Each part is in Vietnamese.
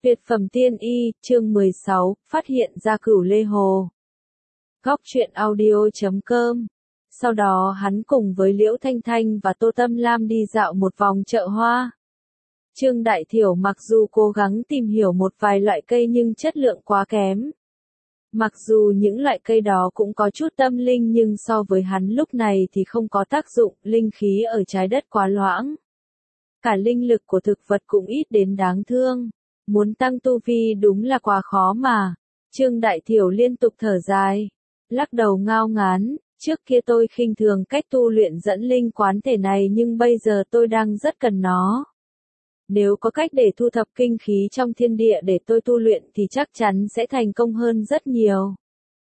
Tuyệt phẩm tiên y, chương 16, phát hiện ra Cửu Lê Hồ. Góc truyện audio.com. Sau đó hắn cùng với Liễu Thanh Thanh và Tô Tâm Lam đi dạo một vòng chợ hoa. Trương Đại Thiểu mặc dù cố gắng tìm hiểu một vài loại cây nhưng chất lượng quá kém. Mặc dù những loại cây đó cũng có chút tâm linh nhưng so với hắn lúc này thì không có tác dụng, linh khí ở trái đất quá loãng. Cả linh lực của thực vật cũng ít đến đáng thương. Muốn tăng tu vi đúng là quá khó mà. Trương Đại Thiểu liên tục thở dài, lắc đầu ngao ngán, trước kia tôi khinh thường cách tu luyện dẫn linh quán thể này nhưng bây giờ tôi đang rất cần nó. Nếu có cách để thu thập kinh khí trong thiên địa để tôi tu luyện thì chắc chắn sẽ thành công hơn rất nhiều.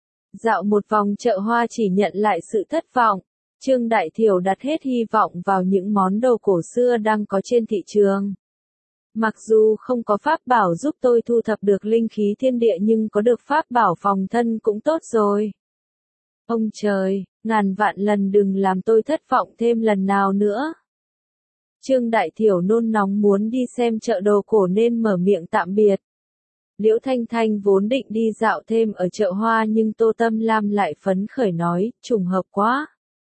Dạo một vòng chợ hoa chỉ nhận lại sự thất vọng. Trương Đại Thiểu đặt hết hy vọng vào những món đồ cổ xưa đang có trên thị trường. Mặc dù không có pháp bảo giúp tôi thu thập được linh khí thiên địa nhưng có được pháp bảo phòng thân cũng tốt rồi. Ông trời, ngàn vạn lần đừng làm tôi thất vọng thêm lần nào nữa. Trương Đại Thiểu nôn nóng muốn đi xem chợ đồ cổ nên mở miệng tạm biệt. Liễu Thanh Thanh vốn định đi dạo thêm ở chợ hoa nhưng Tô Tâm Lam lại phấn khởi nói, trùng hợp quá.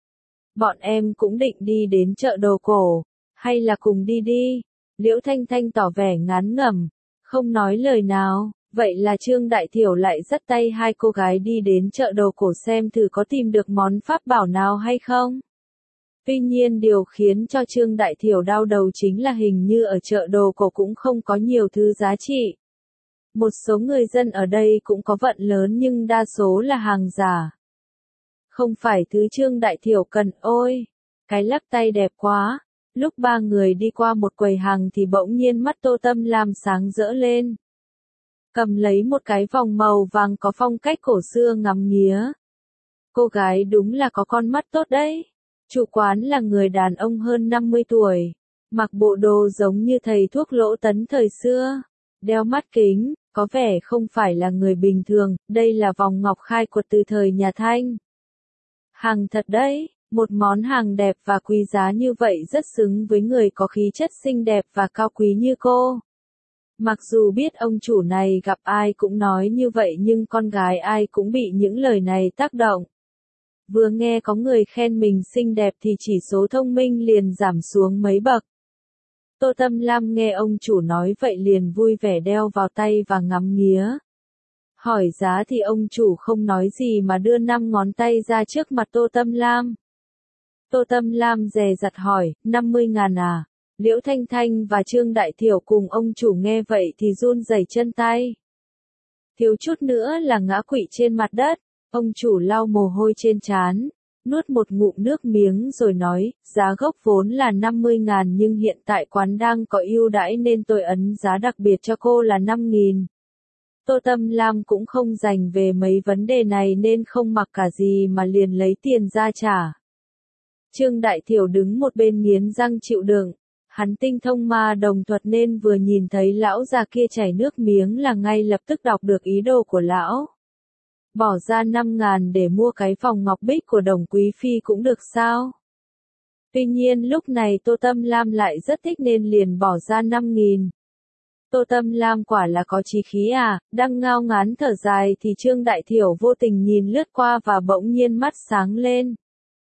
Bọn em cũng định đi đến chợ đồ cổ, hay là cùng đi đi. Liễu Thanh Thanh tỏ vẻ ngán ngẩm, không nói lời nào, vậy là Trương Đại Thiểu lại dắt tay hai cô gái đi đến chợ đồ cổ xem thử có tìm được món pháp bảo nào hay không. Tuy nhiên điều khiến cho Trương Đại Thiểu đau đầu chính là hình như ở chợ đồ cổ cũng không có nhiều thứ giá trị. Một số người dân ở đây cũng có vận lớn nhưng đa số là hàng giả. Không phải thứ Trương Đại Thiểu cần, ôi, cái lắc tay đẹp quá. Lúc ba người đi qua một quầy hàng thì bỗng nhiên mắt Tô Tâm Lam sáng rỡ lên. Cầm lấy một cái vòng màu vàng có phong cách cổ xưa ngắm nghía. Cô gái đúng là có con mắt tốt đấy. Chủ quán là người đàn ông hơn 50 tuổi. Mặc bộ đồ giống như thầy thuốc Lỗ Tấn thời xưa. Đeo mắt kính, có vẻ không phải là người bình thường. Đây là vòng ngọc khai quật từ thời nhà Thanh. Hàng thật đấy. Một món hàng đẹp và quý giá như vậy rất xứng với người có khí chất xinh đẹp và cao quý như cô. Mặc dù biết ông chủ này gặp ai cũng nói như vậy nhưng con gái ai cũng bị những lời này tác động. Vừa nghe có người khen mình xinh đẹp thì chỉ số thông minh liền giảm xuống mấy bậc. Tô Tâm Lam nghe ông chủ nói vậy liền vui vẻ đeo vào tay và ngắm nghía. Hỏi giá thì ông chủ không nói gì mà đưa 5 ngón tay ra trước mặt Tô Tâm Lam. Tô Tâm Lam dè dặt hỏi, 50.000 à? Liễu Thanh Thanh và Trương Đại Thiểu cùng ông chủ nghe vậy thì run rẩy chân tay. Thiếu chút nữa là ngã quỵ trên mặt đất, ông chủ lau mồ hôi trên trán, nuốt một ngụm nước miếng rồi nói, giá gốc vốn là 50.000 nhưng hiện tại quán đang có ưu đãi nên tôi ấn giá đặc biệt cho cô là 5.000. Tô Tâm Lam cũng không dành về mấy vấn đề này nên không mặc cả gì mà liền lấy tiền ra trả. Trương Đại Thiểu đứng một bên nghiến răng chịu đựng, hắn tinh thông ma đồng thuật nên vừa nhìn thấy lão già kia chảy nước miếng là ngay lập tức đọc được ý đồ của lão. Bỏ ra 5.000 để mua cái vòng ngọc bích của Đồng Quý Phi cũng được sao? Tuy nhiên lúc này Tô Tâm Lam lại rất thích nên liền bỏ ra 5.000. Tô Tâm Lam quả là có chí khí à, đang ngao ngán thở dài thì Trương Đại Thiểu vô tình nhìn lướt qua và bỗng nhiên mắt sáng lên.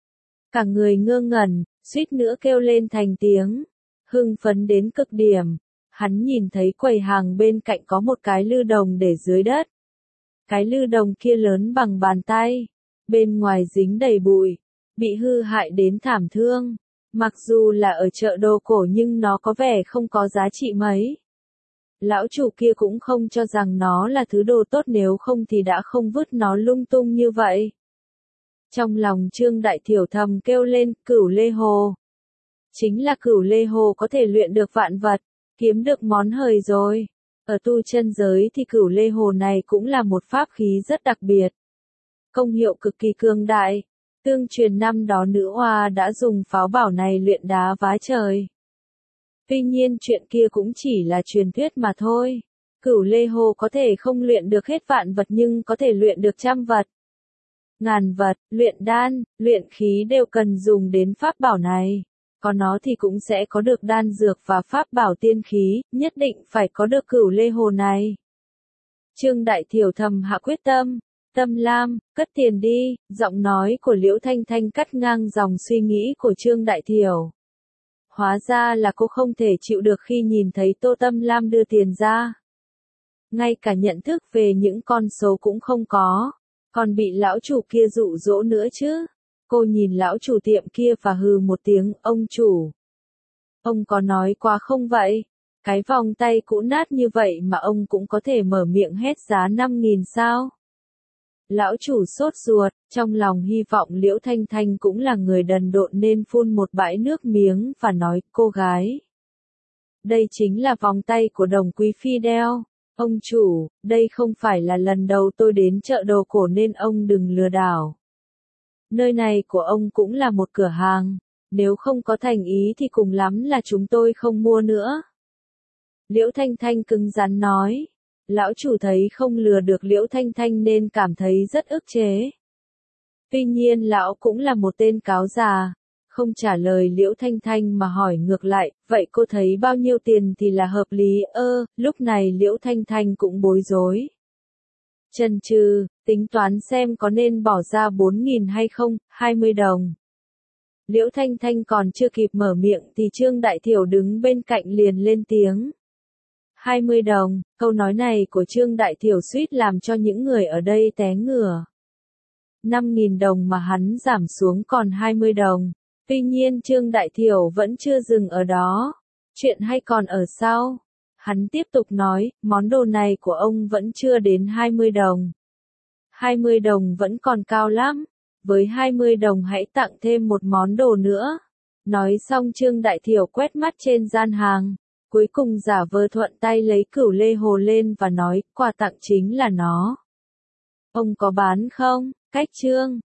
Cả người ngơ ngẩn, suýt nữa kêu lên thành tiếng, hưng phấn đến cực điểm. Hắn nhìn thấy quầy hàng bên cạnh có một cái lư đồng để dưới đất. Cái lư đồng kia lớn bằng bàn tay, bên ngoài dính đầy bụi, bị hư hại đến thảm thương. Mặc dù là ở chợ đồ cổ nhưng nó có vẻ không có giá trị mấy. Lão chủ kia cũng không cho rằng nó là thứ đồ tốt nếu không thì đã không vứt nó lung tung như vậy. Trong lòng Trương Đại Thiểu thầm kêu lên, Cửu Lê Hồ. Chính là Cửu Lê Hồ có thể luyện được vạn vật, kiếm được món hời rồi. Ở tu chân giới thì Cửu Lê Hồ này cũng là một pháp khí rất đặc biệt. Công hiệu cực kỳ cường đại. Tương truyền năm đó nữ hoa đã dùng pháo bảo này luyện đá vá trời. Tuy nhiên chuyện kia cũng chỉ là truyền thuyết mà thôi. Cửu Lê Hồ có thể không luyện được hết vạn vật nhưng có thể luyện được trăm vật. Ngàn vật, luyện đan, luyện khí đều cần dùng đến pháp bảo này. Có nó thì cũng sẽ có được đan dược và pháp bảo tiên khí, nhất định phải có được Cửu Lê Hồ này. Trương Đại Thiểu thầm hạ quyết tâm. Tâm Lam, cất tiền đi, giọng nói của Liễu Thanh Thanh cắt ngang dòng suy nghĩ của Trương Đại Thiểu. Hóa ra là cô không thể chịu được khi nhìn thấy Tô Tâm Lam đưa tiền ra. Ngay cả nhận thức về những con số cũng không có, còn bị lão chủ kia dụ dỗ nữa chứ. Cô nhìn lão chủ tiệm kia và hừ một tiếng, ông chủ. Ông có nói quá không vậy? Cái vòng tay cũ nát như vậy mà ông cũng có thể mở miệng hét giá 5.000 sao? Lão chủ sốt ruột, trong lòng hy vọng Liễu Thanh Thanh cũng là người đần độn nên phun một bãi nước miếng và nói, cô gái. Đây chính là vòng tay của Đồng Quý Phi đeo. Ông chủ, đây không phải là lần đầu tôi đến chợ đồ cổ nên ông đừng lừa đảo. Nơi này của ông cũng là một cửa hàng. Nếu không có thành ý thì cùng lắm là chúng tôi không mua nữa. Liễu Thanh Thanh cứng rắn nói. Lão chủ thấy không lừa được Liễu Thanh Thanh nên cảm thấy rất ức chế. Tuy nhiên lão cũng là một tên cáo già, không trả lời Liễu Thanh Thanh mà hỏi ngược lại, vậy cô thấy bao nhiêu tiền thì là hợp lý? Lúc này Liễu Thanh Thanh cũng bối rối. Chần chừ, tính toán xem có nên bỏ ra 4.000 hay không, 20 đồng. Liễu Thanh Thanh còn chưa kịp mở miệng thì Trương Đại Thiểu đứng bên cạnh liền lên tiếng. 20 đồng, câu nói này của Trương Đại Thiểu suýt làm cho những người ở đây té ngửa. 5.000 đồng mà hắn giảm xuống còn 20 đồng. Tuy nhiên Trương Đại Thiểu vẫn chưa dừng ở đó. Chuyện hay còn ở sau. Hắn tiếp tục nói, món đồ này của ông vẫn chưa đến 20 đồng. 20 đồng vẫn còn cao lắm. Với 20 đồng hãy tặng thêm một món đồ nữa. Nói xong Trương Đại Thiểu quét mắt trên gian hàng. Cuối cùng giả vờ thuận tay lấy Cửu Lê Hồ lên và nói, quà tặng chính là nó. Ông có bán không? Cách Trương